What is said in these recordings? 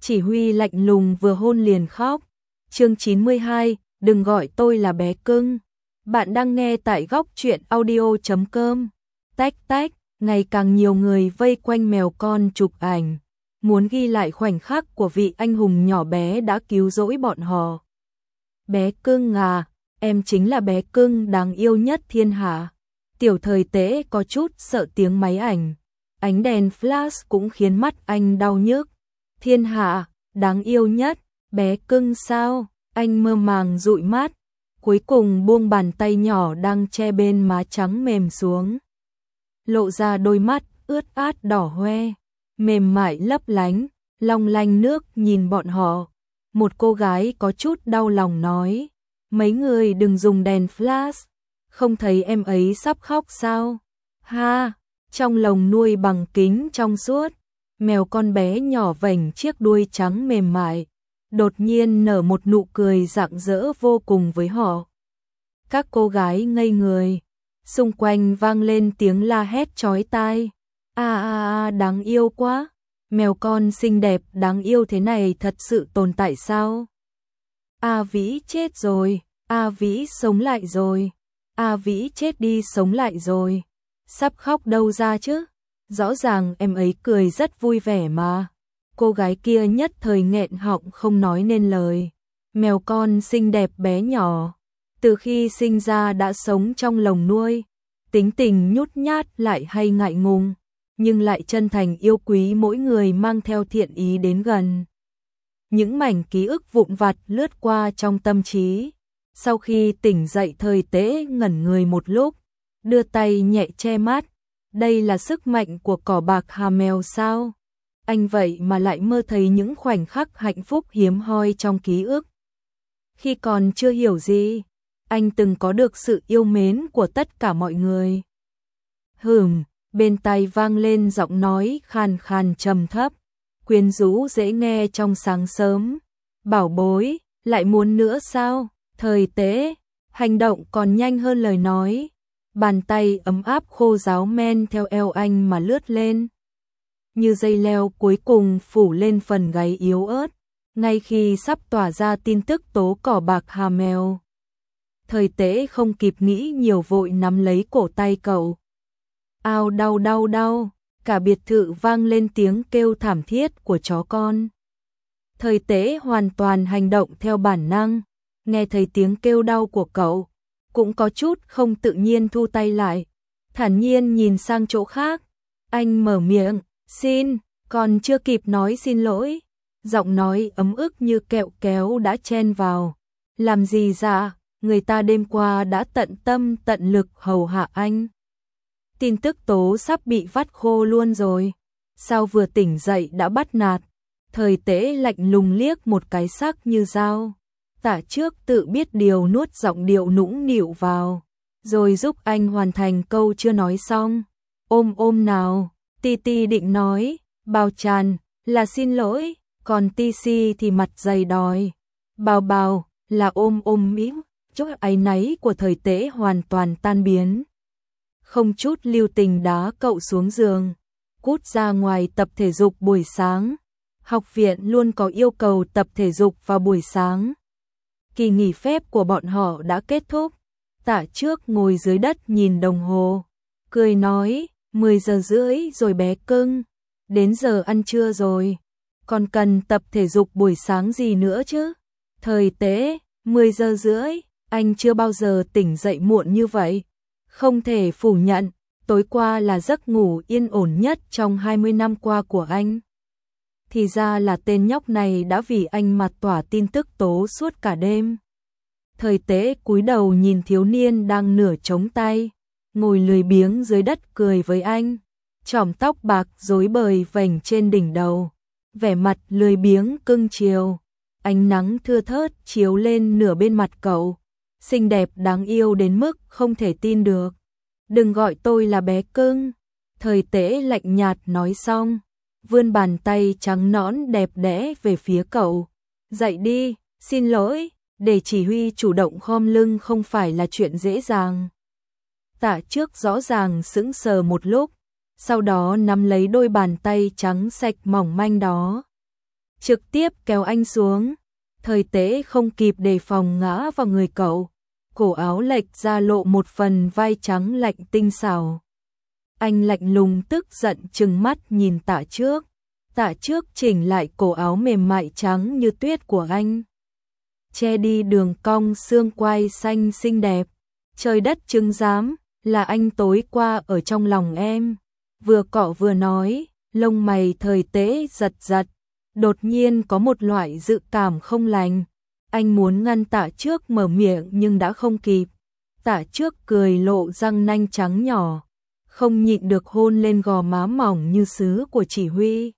Chỉ Huy lạnh lùng vừa hôn liền khóc. Chương 92, đừng gọi tôi là bé cưng. Bạn đang nghe tại góc truyện audio.com. Tách tách, ngày càng nhiều người vây quanh mèo con chụp ảnh, muốn ghi lại khoảnh khắc của vị anh hùng nhỏ bé đã cứu rỗi bọn họ. Bé cưng à, em chính là bé cưng đáng yêu nhất thiên hạ. Tiểu Thời Tế có chút sợ tiếng máy ảnh. Ánh đèn flash cũng khiến mắt anh đau nhức. Thiên hạ, đáng yêu nhất, bé cưng sao? Anh mơ màng dụi mắt, cuối cùng buông bàn tay nhỏ đang che bên má trắng mềm xuống. Lộ ra đôi mắt ướt át đỏ hoe, mềm mại lấp lánh, long lanh nước nhìn bọn họ. Một cô gái có chút đau lòng nói, mấy người đừng dùng đèn flash, không thấy em ấy sắp khóc sao? Ha, trong lồng nuôi bằng kính trong suốt, mèo con bé nhỏ vểnh chiếc đuôi trắng mềm mại, đột nhiên nở một nụ cười rạng rỡ vô cùng với họ. Các cô gái ngây người, xung quanh vang lên tiếng la hét chói tai. Đáng yêu quá, mèo con xinh đẹp đáng yêu thế này thật sự tồn tại sao? A Vĩ chết rồi, A Vĩ sống lại rồi, A Vĩ chết đi sống lại rồi, sắp khóc đâu ra chứ? Rõ ràng em ấy cười rất vui vẻ mà. Cô gái kia nhất thời nghẹn họng không nói nên lời. Mèo con xinh đẹp bé nhỏ, từ khi sinh ra đã sống trong lồng nuôi, tính tình nhút nhát lại hay ngại ngùng, nhưng lại chân thành yêu quý mỗi người mang theo thiện ý đến gần. Những mảnh ký ức vụn vặt lướt qua trong tâm trí. Sau khi tỉnh dậy Thời Tế ngẩn người một lúc, đưa tay nhẹ che mắt. Đây là sức mạnh của cỏ bạc hà mèo sao? Anh vậy mà lại mơ thấy những khoảnh khắc hạnh phúc hiếm hoi trong ký ức. Khi còn chưa hiểu gì, anh từng có được sự yêu mến của tất cả mọi người. Bên tai vang lên giọng nói khàn khàn trầm thấp, quyến rũ dễ nghe trong sáng sớm. Bảo bối, lại muốn nữa sao? Thời Tế, hành động còn nhanh hơn lời nói. Bàn tay ấm áp khô ráo men theo eo anh mà lướt lên. Như dây leo cuối cùng phủ lên phần gáy yếu ớt, ngay khi sắp tỏa ra tin tức tố cỏ bạc hà mèo. Thời Tế không kịp nghĩ nhiều vội nắm lấy cổ tay cậu. Ao đau đau đau, cả biệt thự vang lên tiếng kêu thảm thiết của chó con. Thời Tế hoàn toàn hành động theo bản năng, nghe thấy tiếng kêu đau của cậu, cũng có chút không tự nhiên thu tay lại, thản nhiên nhìn sang chỗ khác. Anh mở miệng, xin, còn chưa kịp nói xin lỗi, giọng nói ấm ức như kẹo kéo đã chen vào. Làm gì dạ, người ta đêm qua đã tận tâm tận lực hầu hạ anh. Tin tức tố sắp bị vắt khô luôn rồi, sao vừa tỉnh dậy đã bắt nạt? Thời Tế lạnh lùng liếc một cái sắc như dao. Tả trước tự biết điều nuốt giọng điệu nũng nịu vào, rồi giúp anh hoàn thành câu chưa nói xong. Ôm nào, Titi định nói, Bào Tràn là xin lỗi, còn TC thì mặt dày đòi. Bào là ôm mĩm, chút áy náy của Thời Tế hoàn toàn tan biến. Không chút lưu tình đá cậu xuống giường, cút ra ngoài tập thể dục buổi sáng. Học viện luôn có yêu cầu tập thể dục vào buổi sáng. Kỳ nghỉ phép của bọn họ đã kết thúc. Tả trước ngồi dưới đất nhìn đồng hồ, cười nói, 10 giờ rưỡi rồi bé cưng, đến giờ ăn trưa rồi, còn cần tập thể dục buổi sáng gì nữa chứ? Thời Tế, 10 giờ rưỡi, anh chưa bao giờ tỉnh dậy muộn như vậy. Không thể phủ nhận, tối qua là giấc ngủ yên ổn nhất trong 20 năm qua của anh. Thì ra là tên nhóc này đã vì anh mà tỏa tin tức tố suốt cả đêm. Thời Tế cúi đầu nhìn thiếu niên đang nửa chống tay, ngồi lười biếng dưới đất cười với anh, chòm tóc bạc rối bời vành trên đỉnh đầu, vẻ mặt lười biếng cưng chiều. Ánh nắng thưa thớt chiếu lên nửa bên mặt cậu, xinh đẹp đáng yêu đến mức không thể tin được. Đừng gọi tôi là bé cưng. Thời Tế lạnh nhạt nói xong, vươn bàn tay trắng nõn đẹp đẽ về phía cậu. Dậy đi, xin lỗi, để chỉ huy chủ động khom lưng không phải là chuyện dễ dàng. Tả trước rõ ràng sững sờ một lúc, sau đó nắm lấy đôi bàn tay trắng sạch mỏng manh đó. trực tiếp kéo anh xuống. Thời Tế không kịp đề phòng ngã vào người cậu, cổ áo lệch ra lộ một phần vai trắng lạnh tinh xảo. Anh lạnh lùng tức giận trừng mắt nhìn Tạ Trước. Tạ Trước chỉnh lại cổ áo mềm mại trắng như tuyết của anh, che đi đường cong xương quai xanh xinh đẹp. Trời đất chứng giám, là anh tối qua ở trong lòng em. Vừa cọ vừa nói, lông mày Thời Tế giật giật, đột nhiên có một loại dự cảm không lành. Anh muốn ngăn Tạ Trước mở miệng nhưng đã không kịp. Tạ Trước cười lộ răng nanh trắng nhỏ, không nhịn được hôn lên gò má mỏng như sứ của Chỉ Huy.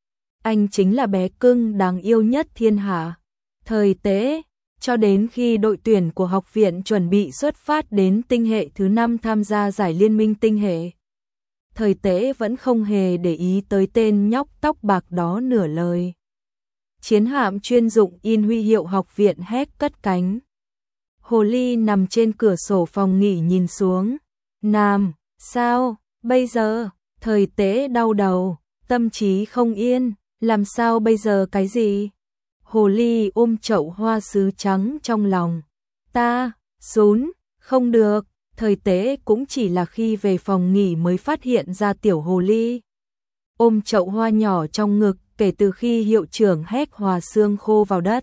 Anh chính là bé cưng đáng yêu nhất thiên hạ. Thời Tế, cho đến khi đội tuyển của học viện chuẩn bị xuất phát đến tinh hệ thứ 5 tham gia giải liên minh tinh hệ, Thời Tế vẫn không hề để ý tới tên nhóc tóc bạc đó nửa lời. Chiến hạm chuyên dụng in huy hiệu học viện hét cất cánh. Hồ Ly nằm trên cửa sổ phòng nghỉ nhìn xuống. Nam, sao, bây giờ? Thời Tế đau đầu, tâm trí không yên, làm sao bây giờ cái gì? Hồ Ly ôm chậu hoa sứ trắng trong lòng. Ta, Sún, không được. Thời Tế cũng chỉ là khi về phòng nghỉ mới phát hiện ra tiểu Hồ Ly ôm chậu hoa nhỏ trong ngực kể từ khi hiệu trưởng hét hòa xương khô vào đất.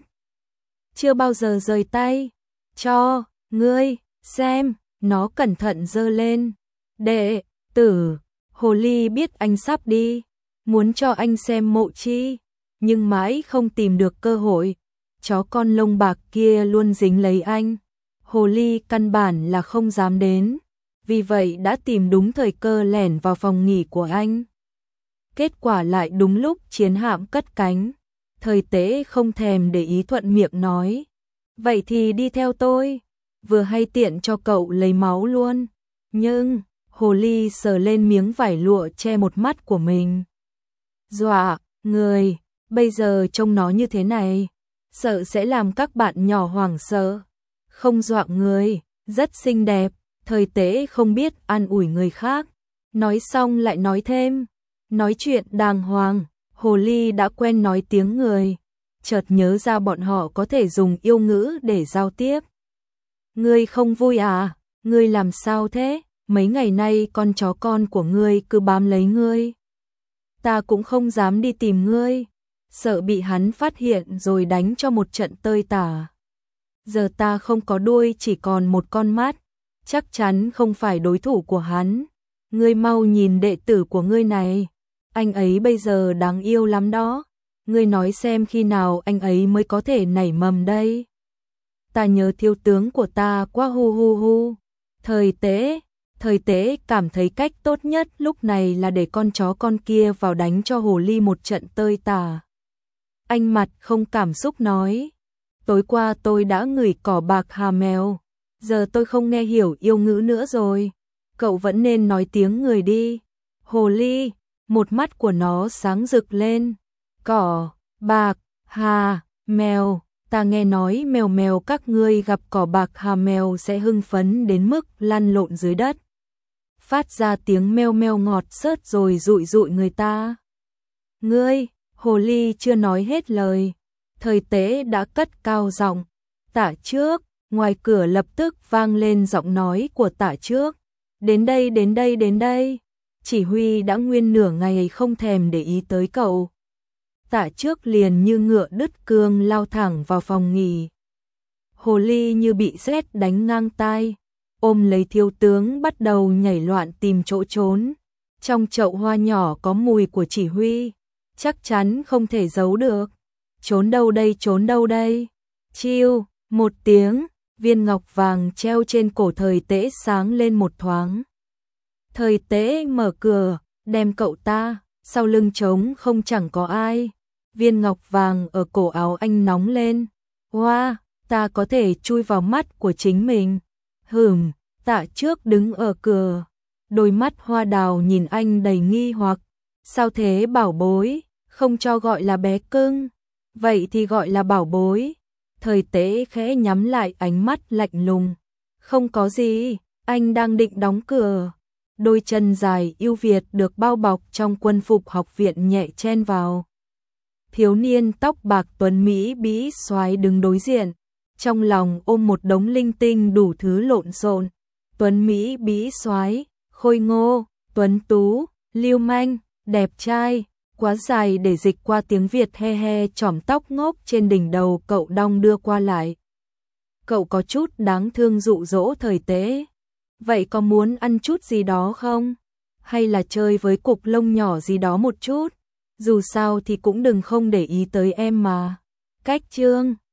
Chưa bao giờ rời tay. Cho, ngươi, xem, nó cẩn thận giơ lên. Đệ tử, Hồ Ly biết anh sắp đi, muốn cho anh xem Mộ Chi, nhưng mãi không tìm được cơ hội. Chó con lông bạc kia luôn dính lấy anh. Hồ Ly căn bản là không dám đến, vì vậy đã tìm đúng thời cơ lẻn vào phòng nghỉ của anh. Kết quả lại đúng lúc chiến hạm cất cánh. Thời Tế không thèm để ý thuận miệng nói, vậy thì đi theo tôi, vừa hay tiện cho cậu lấy máu luôn. Nhưng, Hồ Ly sờ lên miếng vải lụa che một mắt của mình. Dọa, người, bây giờ trông nó như thế này, sợ sẽ làm các bạn nhỏ hoảng sợ. Không dọa người, rất xinh đẹp. Thời Tế không biết an ủi người khác, nói xong lại nói thêm, nói chuyện đàng hoàng. Hồ Ly đã quen nói tiếng người, chợt nhớ ra bọn họ có thể dùng yêu ngữ để giao tiếp. Ngươi không vui à? Ngươi làm sao thế? Mấy ngày nay con chó con của ngươi cứ bám lấy ngươi. Ta cũng không dám đi tìm ngươi, sợ bị hắn phát hiện rồi đánh cho một trận tơi tả. Giờ ta không có đuôi, chỉ còn một con mắt, chắc chắn không phải đối thủ của hắn. Ngươi mau nhìn đệ tử của ngươi này, anh ấy bây giờ đáng yêu lắm đó. Ngươi nói xem khi nào anh ấy mới có thể nảy mầm đây. Ta nhớ thiếu tướng của ta quá hu hu hu. Thời Tế cảm thấy cách tốt nhất lúc này là để con chó con kia vào đánh cho Hồ Ly một trận tơi tả. Anh mặt không cảm xúc nói, tối qua tôi đã ngửi cỏ bạc hà mèo, giờ tôi không nghe hiểu yêu ngữ nữa rồi. Cậu vẫn nên nói tiếng người đi. Hồ Ly, một mắt của nó sáng rực lên. Cỏ, bạc, hà, mèo, ta nghe nói mèo mèo các ngươi gặp cỏ bạc hà mèo sẽ hưng phấn đến mức lăn lộn dưới đất, phát ra tiếng meo meo ngọt xớt rồi dụi dụi người ta. Ngươi, Hồ Ly chưa nói hết lời, Thời Tế đã cất cao giọng. Tạ Trước. Ngoài cửa lập tức vang lên giọng nói của Tạ Trước. Đến đây, đến đây, đến đây. Chỉ Huy đã nguyên nửa ngày không thèm để ý tới cậu. Tạ Trước liền như ngựa đứt cương lao thẳng vào phòng nghỉ. Hồ Ly như bị sét đánh ngang tai, ôm lấy thiếu tướng bắt đầu nhảy loạn tìm chỗ trốn. Trong chậu hoa nhỏ có mùi của Chỉ Huy, chắc chắn không thể giấu được. Trốn đâu đây, trốn đâu đây? Chiêu, một tiếng, viên ngọc vàng treo trên cổ Thời Tế sáng lên một thoáng. Thời Tế mở cửa, đem cậu ta, sau lưng trống không chẳng có ai. Viên ngọc vàng ở cổ áo anh nóng lên. Wow, ta có thể chui vào mắt của chính mình. Tạ Trước đứng ở cửa, đôi mắt hoa đào nhìn anh đầy nghi hoặc. Sao thế bảo bối, không cho gọi là bé cưng, vậy thì gọi là bảo bối. Thời Tế khẽ nhắm lại ánh mắt lạnh lùng. Không có gì, anh đang định đóng cửa. Đôi chân dài yêu Việt được bao bọc trong quân phục học viện nhẹ chen vào. Thiếu niên tóc bạc tuấn Mỹ Bí soái đứng đối diện, trong lòng ôm một đống linh tinh đủ thứ lộn xộn. Tuấn Mỹ Bí soái, khôi ngô, tuấn tú, lưu manh, đẹp trai, quá dài để dịch qua tiếng Việt. He he, chỏm tóc ngốc trên đỉnh đầu cậu đong đưa qua lại. Cậu có chút đáng thương dụ dỗ thời tế. Vậy có muốn ăn chút gì đó không? Hay là chơi với cục lông nhỏ gì đó một chút? Dù sao thì cũng đừng không để ý tới em mà. Cách chương